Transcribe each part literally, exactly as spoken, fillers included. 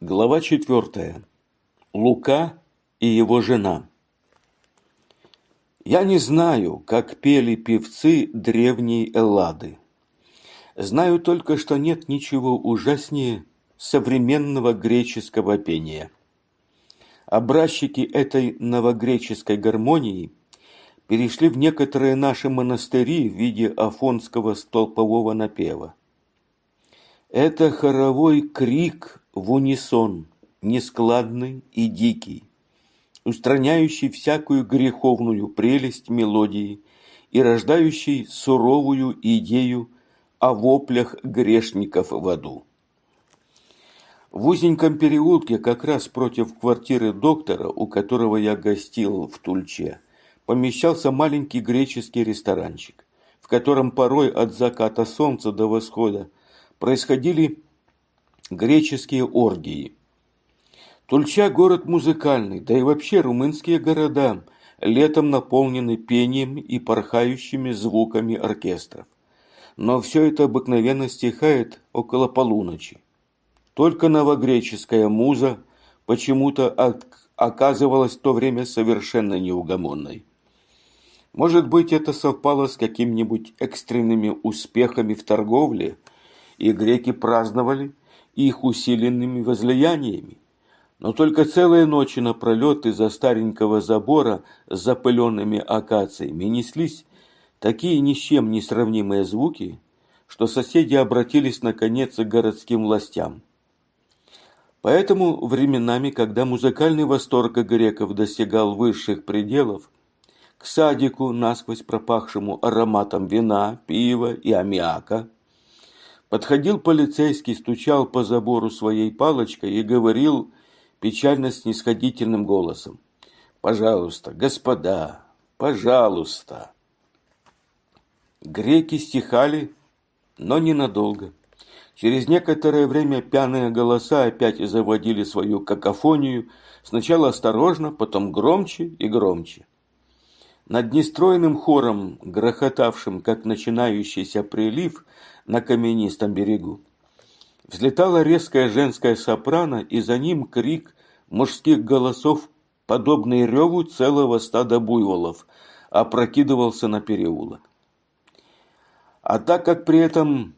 Глава четвертая. Лука и его жена. Я не знаю, как пели певцы древней Эллады. Знаю только, что нет ничего ужаснее современного греческого пения. Образчики этой новогреческой гармонии перешли в некоторые наши монастыри в виде афонского столпового напева. Это хоровой крик в унисон, нескладный и дикий, устраняющий всякую греховную прелесть мелодии и рождающий суровую идею о воплях грешников в аду. В узеньком переулке, как раз против квартиры доктора, у которого я гостил в Тульче, помещался маленький греческий ресторанчик, в котором порой от заката солнца до восхода происходили греческие оргии. Тульча – город музыкальный, да и вообще румынские города летом наполнены пением и порхающими звуками оркестров. Но все это обыкновенно стихает около полуночи. Только новогреческая муза почему-то оказывалась в то время совершенно неугомонной. Может быть, это совпало с какими-нибудь экстренными успехами в торговле, и греки праздновали их усиленными возлияниями. Но только целые ночи напролет из-за старенького забора с запыленными акациями неслись такие ни с чем не сравнимые звуки, что соседи обратились наконец к городским властям. Поэтому временами, когда музыкальный восторг греков достигал высших пределов, к садику, насквозь пропахшему ароматом вина, пива и аммиака, подходил полицейский, стучал по забору своей палочкой и говорил печально-снисходительным голосом: «Пожалуйста, господа, пожалуйста». Греки стихали, но ненадолго. Через некоторое время пьяные голоса опять заводили свою какофонию, сначала осторожно, потом громче и громче. Над нестройным хором, грохотавшим, как начинающийся прилив на каменистом берегу, взлетала резкая женская сопрано, и за ним крик мужских голосов, подобный реву целого стада буйволов, опрокидывался на переулок. А так как при этом,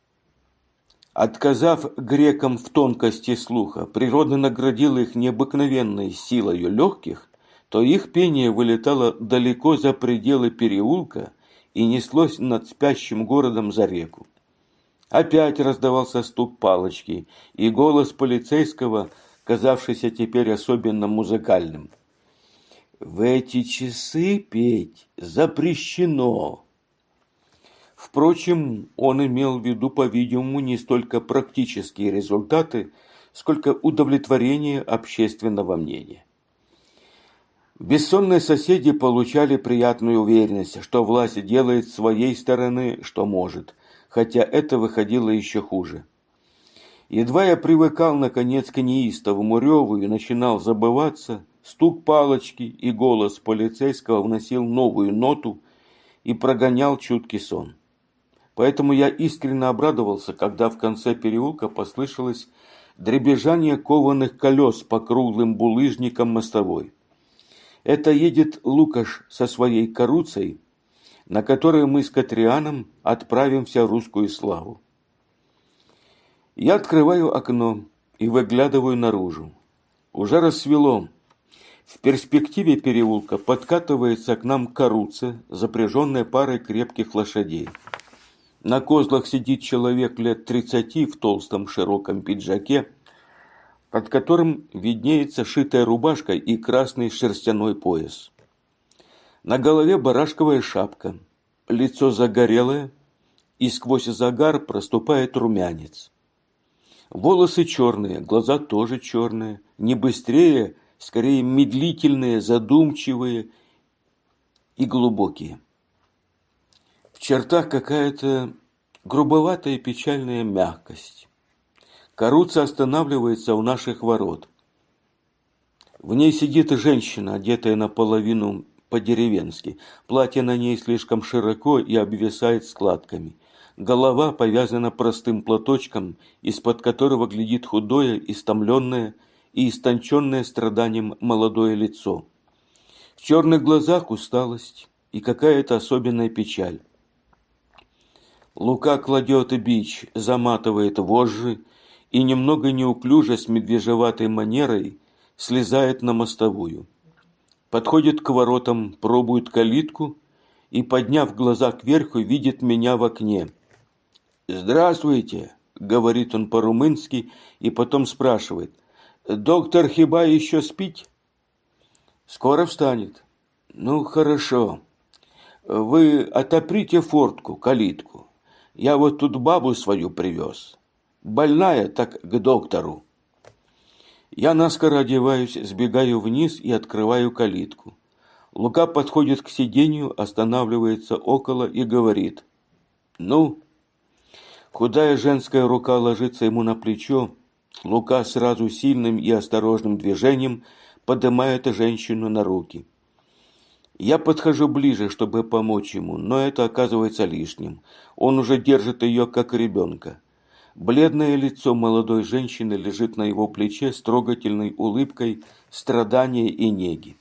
отказав грекам в тонкости слуха, природа наградила их необыкновенной силою легких, то их пение вылетало далеко за пределы переулка и неслось над спящим городом за реку. Опять раздавался стук палочки и голос полицейского, казавшийся теперь особенно музыкальным: «В эти часы петь запрещено». Впрочем, он имел в виду, по-видимому, не столько практические результаты, сколько удовлетворение общественного мнения. Бессонные соседи получали приятную уверенность, что власть делает с своей стороны, что может, хотя это выходило еще хуже. Едва я привыкал, наконец, к неистовому реву и начинал забываться, стук палочки и голос полицейского вносил новую ноту и прогонял чуткий сон. Поэтому я искренне обрадовался, когда в конце переулка послышалось дребезжание кованых колес по круглым булыжникам мостовой. Это едет Лукаш со своей каруцей, на которой мы с Катрианом отправимся в русскую славу. Я открываю окно и выглядываю наружу. Уже рассвело. В перспективе переулка подкатывается к нам каруца, запряженная парой крепких лошадей. На козлах сидит человек лет тридцати в толстом широком пиджаке, под которым виднеется шитая рубашка и красный шерстяной пояс. На голове барашковая шапка, лицо загорелое, и сквозь загар проступает румянец. Волосы черные, глаза тоже черные, не быстрее, скорее медлительные, задумчивые и глубокие. В чертах какая-то грубоватая печальная мягкость. Каруца останавливается у наших ворот. В ней сидит женщина, одетая наполовину по-деревенски. Платье на ней слишком широко и обвисает складками. Голова повязана простым платочком, из-под которого глядит худое, истомленное и истонченное страданием молодое лицо. В черных глазах усталость и какая-то особенная печаль. Лука кладет бич, заматывает вожжи и немного неуклюже с медвежеватой манерой слезает на мостовую. Подходит к воротам, пробует калитку и, подняв глаза кверху, видит меня в окне. «Здравствуйте», — говорит он по-румынски и потом спрашивает. «Доктор Хиба еще спит?» «Скоро встанет». «Ну, хорошо. Вы отоприте фортку, калитку. Я вот тут бабу свою привез. Больная, так к доктору». Я наскоро одеваюсь, сбегаю вниз и открываю калитку. Лука подходит к сиденью, останавливается около и говорит. «Ну?» Худая женская рука ложится ему на плечо. Лука сразу сильным и осторожным движением поднимает женщину на руки. Я подхожу ближе, чтобы помочь ему, но это оказывается лишним. Он уже держит ее, как ребенка. Бледное лицо молодой женщины лежит на его плече с трогательной улыбкой страдания и неги.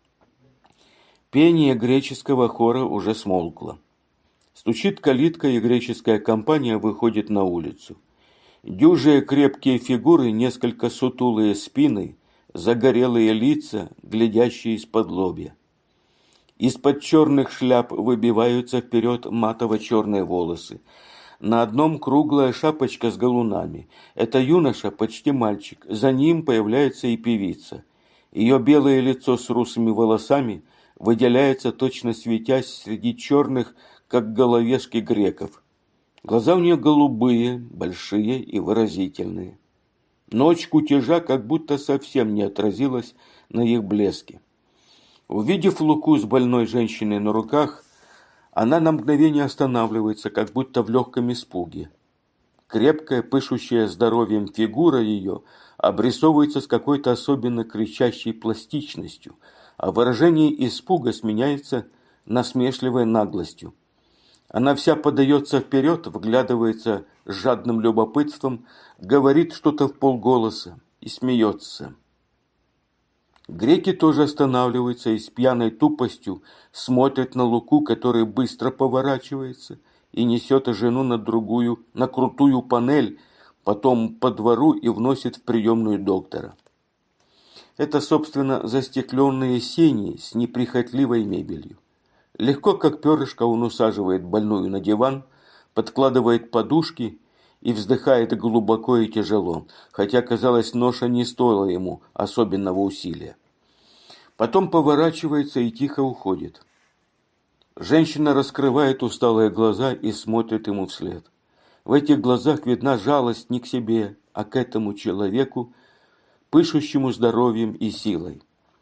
Пение греческого хора уже смолкло. Стучит калитка, и греческая компания выходит на улицу. Дюжие крепкие фигуры, несколько сутулые спины, загорелые лица, глядящие из-под лобья. Из-под черных шляп выбиваются вперед матово-черные волосы. На одном круглая шапочка с галунами. Это юноша, почти мальчик. За ним появляется и певица. Ее белое лицо с русыми волосами выделяется, точно светясь среди черных, как головешки греков. Глаза у нее голубые, большие и выразительные. Ночь кутежа как будто совсем не отразилась на их блеске. Увидев Луку с больной женщиной на руках, она на мгновение останавливается, как будто в легком испуге. Крепкая, пышущая здоровьем фигура ее обрисовывается с какой-то особенно кричащей пластичностью, а выражение испуга сменяется насмешливой наглостью. Она вся подается вперед, вглядывается с жадным любопытством, говорит что-то вполголоса и смеется. Греки тоже останавливаются и с пьяной тупостью смотрят на Луку, который быстро поворачивается и несет жену на другую, на крутую панель, потом по двору и вносит в приемную доктора. Это, собственно, застекленные сени с неприхотливой мебелью. Легко, как перышко, он усаживает больную на диван, подкладывает подушки и вздыхает глубоко и тяжело, хотя, казалось, ноша не стоила ему особенного усилия. Потом поворачивается и тихо уходит. Женщина раскрывает усталые глаза и смотрит ему вслед. В этих глазах видна жалость не к себе, а к этому человеку, пышущему здоровьем и силой.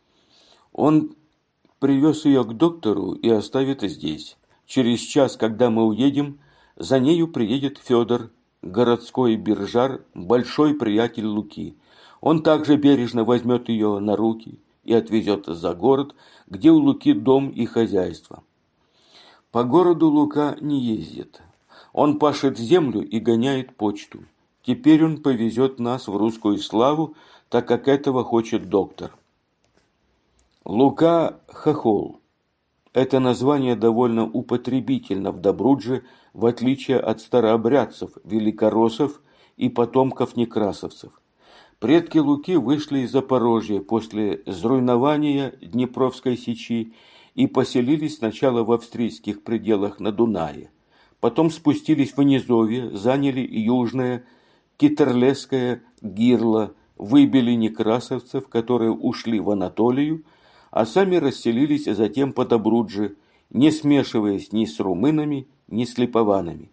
Он привез ее к доктору и оставит здесь. Через час, когда мы уедем, за нею приедет Федор, городской биржар, большой приятель Луки. Он также бережно возьмет ее на руки и отвезет за город, где у Луки дом и хозяйство. По городу Лука не ездит. Он пашет землю и гоняет почту. Теперь он повезет нас в русскую славу, так как этого хочет доктор. Лука – хохол. Это название довольно употребительно в Добрудже, в отличие от старообрядцев, великороссов и потомков некрасовцев. Предки Луки вышли из Запорожья после зруйнования Днепровской сечи и поселились сначала в австрийских пределах на Дунае. Потом спустились в низовье, заняли южное Китерлесское гирло, выбили некрасовцев, которые ушли в Анатолию, а сами расселились затем по Добрудже, не смешиваясь ни с румынами, ни с липованами.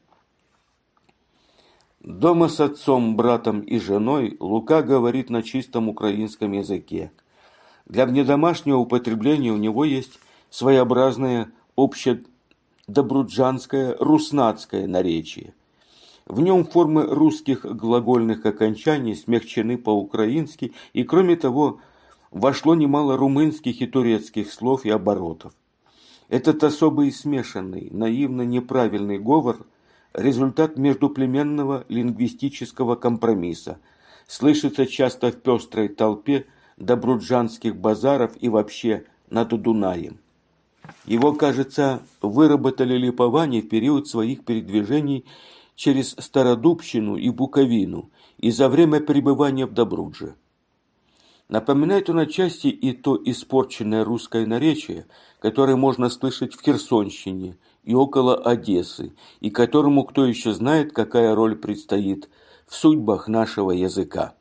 Дома с отцом, братом и женой Лука говорит на чистом украинском языке. Для внедомашнего употребления у него есть своеобразное общедобруджанское руснацкое наречие. В нем формы русских глагольных окончаний смягчены по-украински, и, кроме того, вошло немало румынских и турецких слов и оборотов. Этот особый смешанный, наивно-неправильный говор результат междуплеменного лингвистического компромисса, слышится часто в пестрой толпе добруджанских базаров и вообще над Дунаем. Его, кажется, выработали липоване в период своих передвижений через Стародубщину и Буковину и за время пребывания в Добрудже. Напоминает он отчасти и то испорченное русское наречие, которое можно слышать в Херсонщине и около Одессы, и которому кто еще знает, какая роль предстоит в судьбах нашего языка.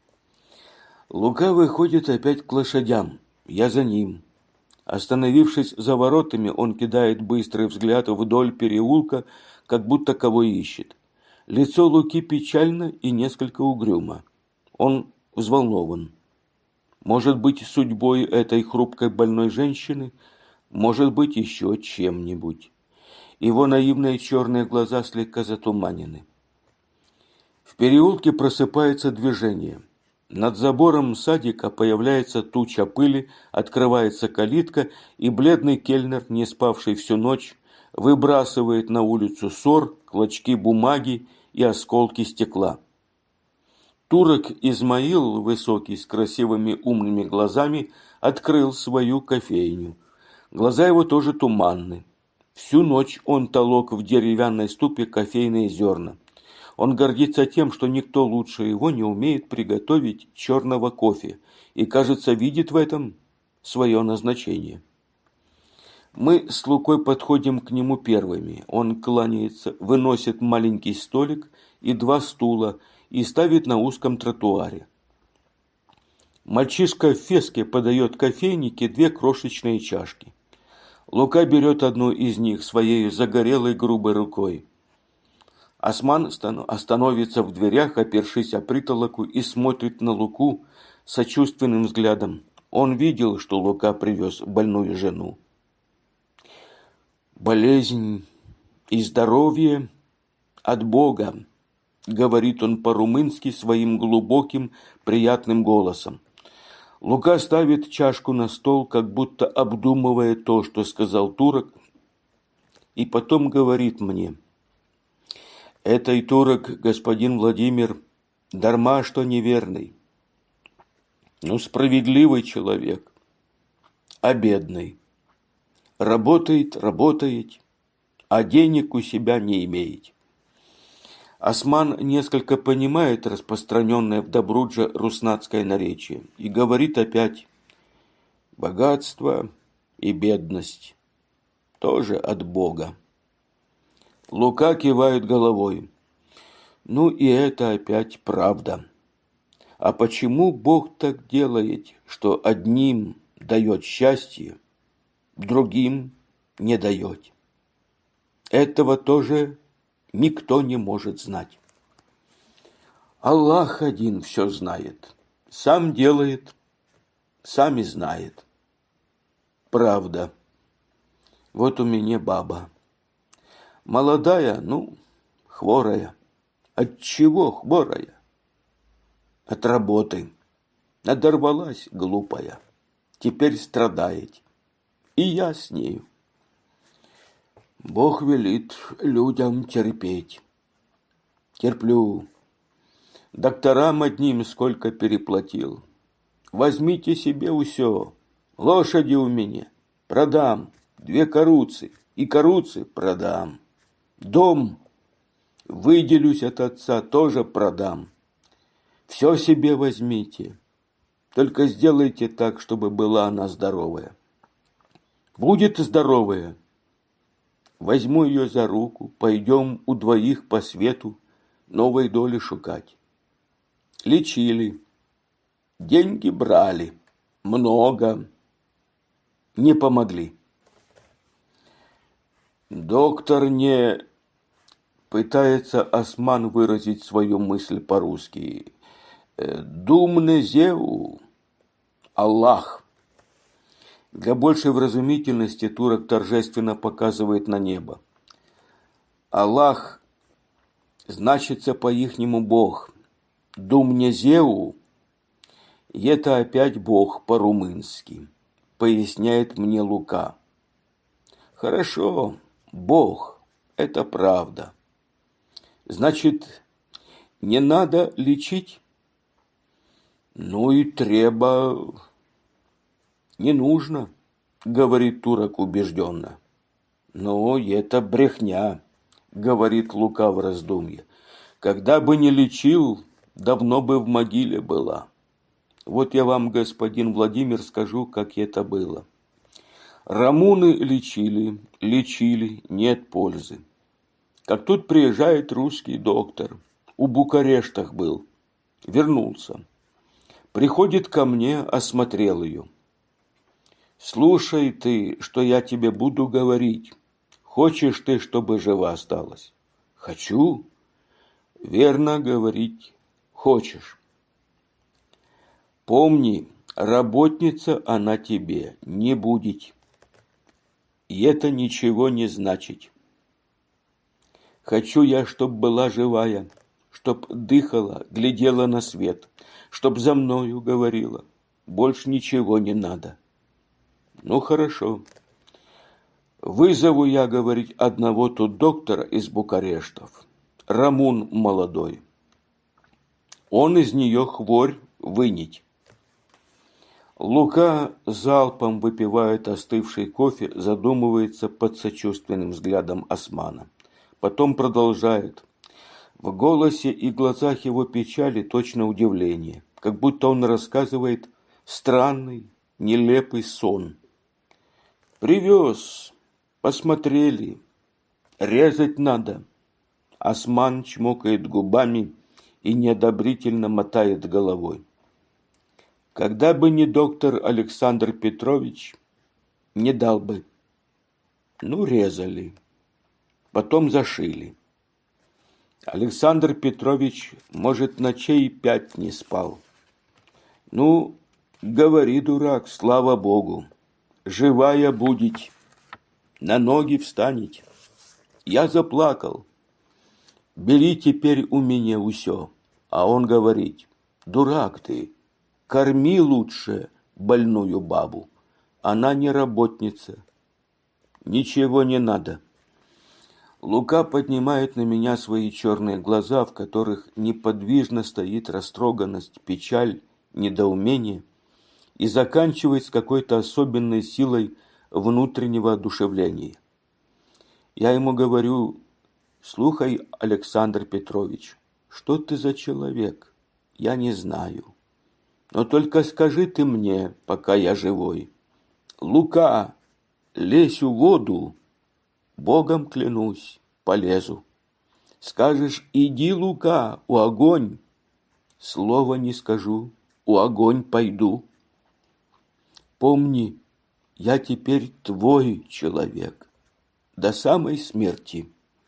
Лука выходит опять к лошадям, я за ним. Остановившись за воротами, он кидает быстрый взгляд вдоль переулка, как будто кого ищет. Лицо Луки печально и несколько угрюмо. Он взволнован. Может быть, судьбой этой хрупкой больной женщины, может быть, еще чем-нибудь. Его наивные черные глаза слегка затуманены. В переулке просыпается движение. Над забором садика появляется туча пыли, открывается калитка, и бледный кельнер, не спавший всю ночь, выбрасывает на улицу сор, клочки бумаги и осколки стекла. Турок Измаил, высокий, с красивыми умными глазами, открыл свою кофейню. Глаза его тоже туманны. Всю ночь он толок в деревянной ступе кофейные зерна. Он гордится тем, что никто лучше его не умеет приготовить черного кофе и, кажется, видит в этом свое назначение. Мы с Лукой подходим к нему первыми. Он кланяется, выносит маленький столик и два стула и ставит на узком тротуаре. Мальчишка в феске подает кофейнике две крошечные чашки. Лука берет одну из них своей загорелой грубой рукой. Осман остановится в дверях, опершись о притолоку, и смотрит на Луку сочувственным взглядом. Он видел, что Лука привез больную жену. «Болезнь и здоровье от Бога», — говорит он по-румынски своим глубоким, приятным голосом. Лука ставит чашку на стол, как будто обдумывая то, что сказал турок, и потом говорит мне: «Этой турок, господин Владимир, дарма что неверный, но справедливый человек, а бедный. Работает, работает, а денег у себя не имеет». Осман несколько понимает распространенное в Добрудже руснацкое наречие и говорит опять: «Богатство и бедность тоже от Бога». Лука кивает головой. Ну и это опять правда. А почему Бог так делает, что одним дает счастье, другим не дает? Этого тоже никто не может знать. Аллах один все знает, сам делает, сам и знает. Правда. Вот у меня баба. Молодая, ну, хворая. От чего хворая? От работы. Надорвалась глупая. Теперь страдает. И я с нею. Бог велит людям терпеть. Терплю. Докторам одним сколько переплатил. Возьмите себе усё. Лошади у меня. Продам. Две каруцы. И каруцы продам. Дом. Выделюсь от отца, тоже продам. Все себе возьмите. Только сделайте так, чтобы была она здоровая. Будет здоровая. Возьму ее за руку, пойдем у двоих по свету новой доли шукать. Лечили. Деньги брали. Много. Не помогли. Доктор не... Пытается Осман выразить свою мысль по-русски. Думне зеву. Аллах. Для большей вразумительности турок торжественно показывает на небо. Аллах значится по-ихнему Бог. Думне зеву. И это опять Бог по-румынски, поясняет мне Лука. Хорошо, Бог, это правда. Значит, не надо лечить? Ну и треба... Не нужно, говорит турок убежденно. Но это брехня, говорит Лука в раздумье. Когда бы не лечил, давно бы в могиле была. Вот я вам, господин Владимир, скажу, как это было. Рамуны лечили, лечили, нет пользы. Как тут приезжает русский доктор, у Букарештах был, вернулся. Приходит ко мне, осмотрел ее. Слушай ты, что я тебе буду говорить. Хочешь ты, чтобы жива осталась? Хочу. Верно говорить хочешь. Помни, работница она тебе не будет. И это ничего не значит. Хочу я, чтоб была живая, чтоб дыхала, глядела на свет, чтоб за мною говорила. Больше ничего не надо. Ну, хорошо. Вызову я, говорить, одного тут доктора из Букарештов. Рамун молодой. Он из нее хворь вынить. Лука залпом выпивает остывший кофе, задумывается под сочувственным взглядом Османа. Потом продолжает. В голосе и глазах его печали точно удивление, как будто он рассказывает странный, нелепый сон. Привез, посмотрели, резать надо. Осман чмокает губами и неодобрительно мотает головой. Когда бы не доктор Александр Петрович, не дал бы. Ну, резали, потом зашили. Александр Петрович, может, ночей пять не спал. Ну, говори, дурак, слава Богу, живая будете, на ноги встанете. Я заплакал. Бери теперь у меня усё. А он говорит, дурак ты, корми лучше больную бабу. Она не работница. Ничего не надо. Лука поднимает на меня свои черные глаза, в которых неподвижно стоит растроганность, печаль, недоумение, и заканчивает с какой-то особенной силой внутреннего одушевления. Я ему говорю, слухай, Александр Петрович, что ты за человек? Я не знаю. Но только скажи ты мне, пока я живой. Лука, лезь в воду, Богом клянусь, полезу. Скажешь, иди, Лука, у огонь. Слова не скажу, у огонь пойду. Помни, я теперь твой человек, до самой смерти.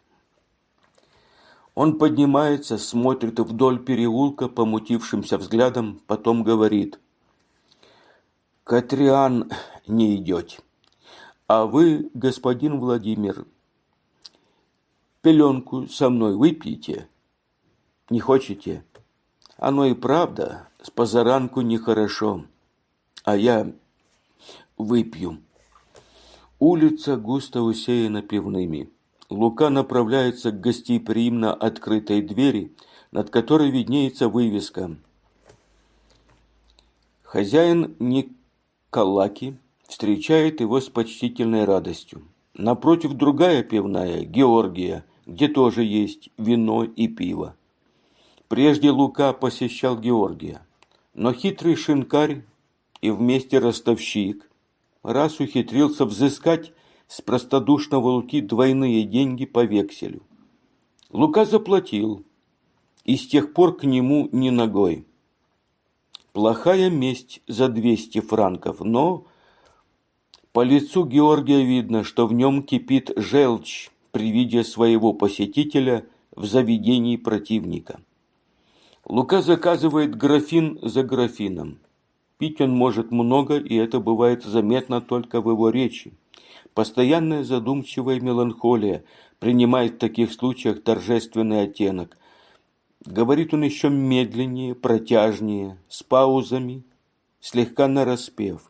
Он поднимается, смотрит вдоль переулка помутившимся взглядом, потом говорит. Катриан не идете. А вы, господин Владимир, пеленку со мной выпьете? Не хочете? Оно и правда, с позаранку нехорошо. А я выпью. Улица густо усеяна пивными. Лука направляется к гостеприимно открытой двери, над которой виднеется вывеска. Хозяин Николаки встречает его с почтительной радостью. Напротив другая пивная, Георгия, где тоже есть вино и пиво. Прежде Лука посещал Георгия, но хитрый шинкарь и вместе ростовщик раз ухитрился взыскать с простодушного Луки двойные деньги по векселю. Лука заплатил, и с тех пор к нему ни ногой. Плохая месть за двести франков, но по лицу Георгия видно, что в нем кипит желчь при виде своего посетителя в заведении противника. Лука заказывает графин за графином. Пить он может много, и это бывает заметно только в его речи. Постоянная задумчивая меланхолия принимает в таких случаях торжественный оттенок. Говорит он еще медленнее, протяжнее, с паузами, слегка нараспев.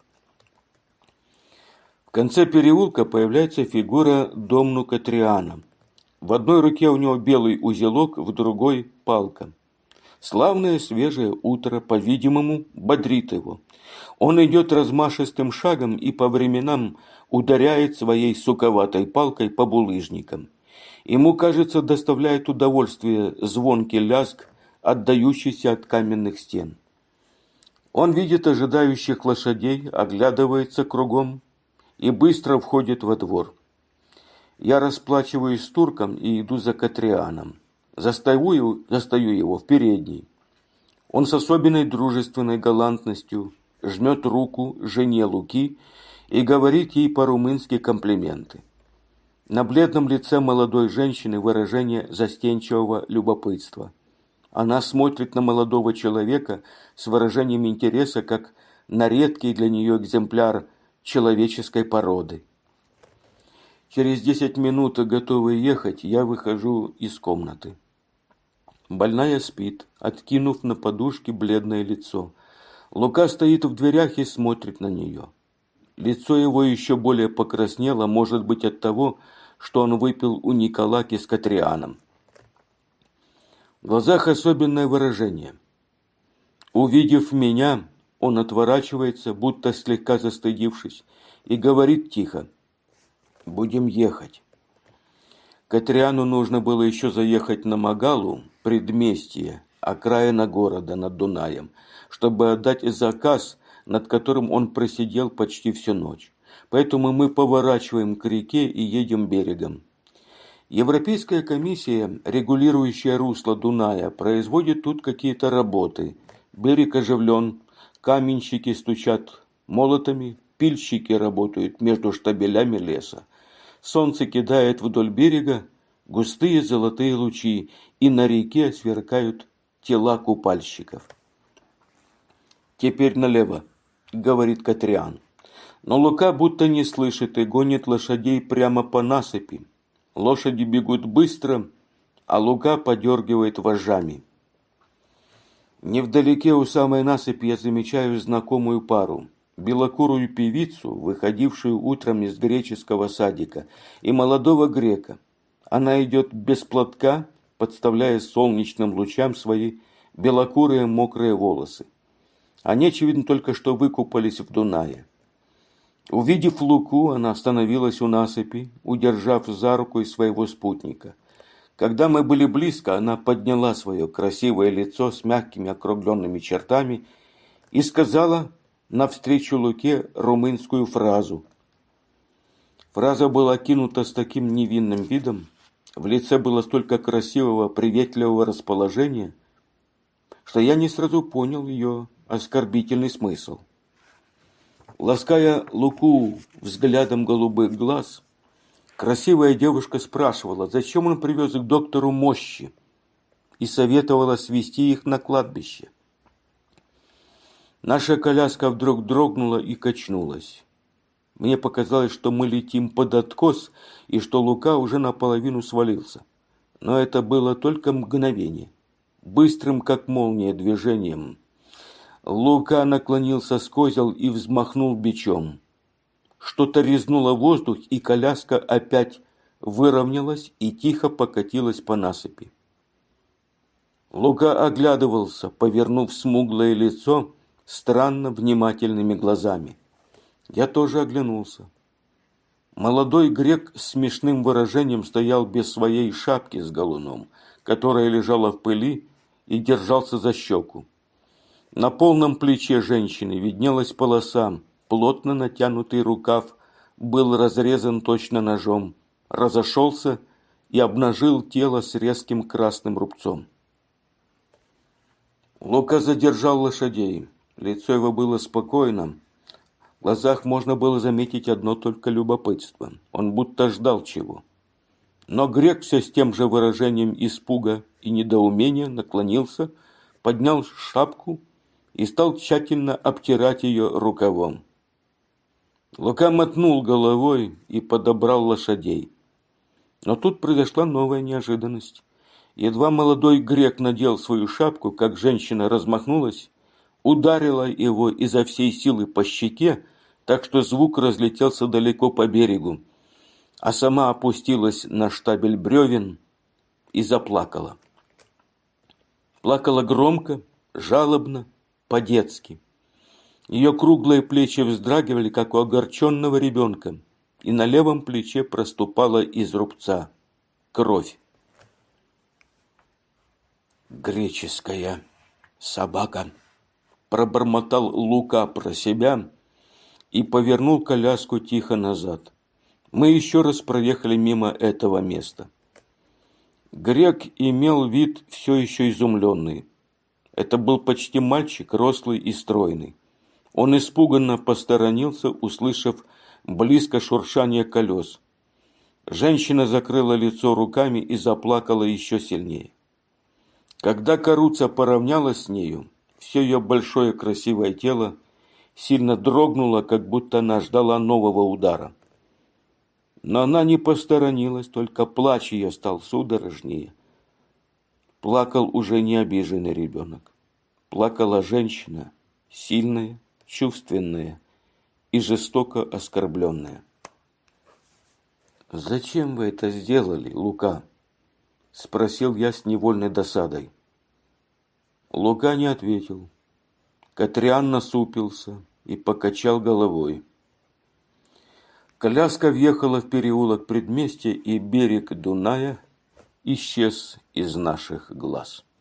В конце переулка появляется фигура домну Катриана. В одной руке у него белый узелок, в другой – палка. Славное свежее утро, по-видимому, бодрит его. Он идет размашистым шагом и по временам ударяет своей суковатой палкой по булыжникам. Ему, кажется, доставляет удовольствие звонкий лязг, отдающийся от каменных стен. Он видит ожидающих лошадей, оглядывается кругом и быстро входит во двор. Я расплачиваюсь с турком и иду за Катрианом. Застаю, застаю его в передней. Он с особенной дружественной галантностью жмет руку жене Луки и говорит ей по-румынски комплименты. На бледном лице молодой женщины выражение застенчивого любопытства. Она смотрит на молодого человека с выражением интереса, как на редкий для нее экземпляр человеческой породы. Через десять минут, готовый ехать, я выхожу из комнаты. Больная спит, откинув на подушке бледное лицо. Лука стоит в дверях и смотрит на нее. Лицо его еще более покраснело, может быть, от того, что он выпил у Николаки с Катрианом. В глазах особенное выражение. Увидев меня, он отворачивается, будто слегка застыдившись, и говорит тихо: «Будем ехать». Катриану нужно было еще заехать на Магалу, предместье, окраина города над Дунаем, чтобы отдать заказ, над которым он просидел почти всю ночь. Поэтому мы поворачиваем к реке и едем берегом. Европейская комиссия, регулирующая русло Дуная, производит тут какие-то работы. Берег оживлен, каменщики стучат молотами, пильщики работают между штабелями леса. Солнце кидает вдоль берега густые золотые лучи, и на реке сверкают тела купальщиков. «Теперь налево», — говорит Катриан. Но Лука будто не слышит и гонит лошадей прямо по насыпи. Лошади бегут быстро, а Лука подергивает вожжами. Невдалеке у самой насыпи я замечаю знакомую пару. Белокурую певицу, выходившую утром из греческого садика, и молодого грека. Она идет без платка, подставляя солнечным лучам свои белокурые мокрые волосы. Они, очевидно, только что выкупались в Дунае. Увидев Луку, она остановилась у насыпи, удержав за руку своего спутника. Когда мы были близко, она подняла свое красивое лицо с мягкими округленными чертами и сказала навстречу Луке румынскую фразу. Фраза была кинута с таким невинным видом, в лице было столько красивого, приветливого расположения, что я не сразу понял ее оскорбительный смысл. Лаская Луку взглядом голубых глаз, красивая девушка спрашивала, зачем он привез к доктору мощи, и советовала свезти их на кладбище. Наша коляска вдруг дрогнула и качнулась. Мне показалось, что мы летим под откос, и что Лука уже наполовину свалился. Но это было только мгновение. Быстрым, как молния, движением Лука наклонился с козел и взмахнул бичом. Что-то резнуло воздух, и коляска опять выровнялась и тихо покатилась по насыпи. Лука оглядывался, повернув смуглое лицо странно внимательными глазами. Я тоже оглянулся. Молодой грек с смешным выражением стоял без своей шапки с галуном, которая лежала в пыли, и держался за щеку. На полном плече женщины виднелась полоса, плотно натянутый рукав был разрезан точно ножом, разошелся и обнажил тело с резким красным рубцом. Лука задержал лошадей. Лицо его было спокойным. В глазах можно было заметить одно только любопытство. Он будто ждал чего. Но грек все с тем же выражением испуга и недоумения наклонился, поднял шапку и стал тщательно обтирать ее рукавом. Лука мотнул головой и подобрал лошадей. Но тут произошла новая неожиданность. Едва молодой грек надел свою шапку, как женщина размахнулась, ударила его изо всей силы по щеке, так что звук разлетелся далеко по берегу. а сама опустилась на штабель бревен и заплакала. Плакала громко, жалобно, по-детски. Ее круглые плечи вздрагивали, как у огорченного ребенка, и на левом плече проступала из рубца кровь. «Греческая собака», – пробормотал Лука про себя и повернул коляску тихо назад. Мы еще раз проехали мимо этого места. Грек имел вид все еще изумленный. Это был почти мальчик, рослый и стройный. Он испуганно посторонился, услышав близко шуршание колес. Женщина закрыла лицо руками и заплакала еще сильнее. Когда Каруца поравнялась с нею, все ее большое красивое тело сильно дрогнуло, как будто она ждала нового удара. Но она не посторонилась, только плач ее стал судорожнее. Плакал уже не обиженный ребенок. Плакала женщина, сильная, чувственная и жестоко оскорбленная. «Зачем вы это сделали, Лука?» – спросил я с невольной досадой. Лука не ответил. Катриан насупился и покачал головой. Коляска въехала в переулок предместья, и берег Дуная исчез из наших глаз.